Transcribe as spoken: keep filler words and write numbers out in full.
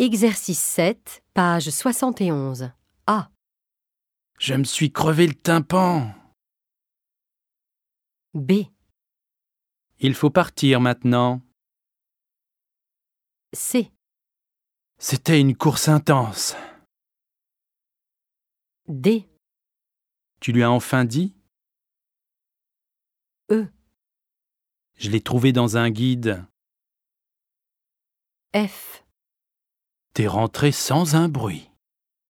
Exercice sept, page soixante et onze. A. Je me suis crevé le tympan. B. Il faut partir maintenant. C. C'était une course intense. D. Tu lui as enfin dit ? E. Je l'ai trouvé dans un guide. F. T'es rentré sans un bruit.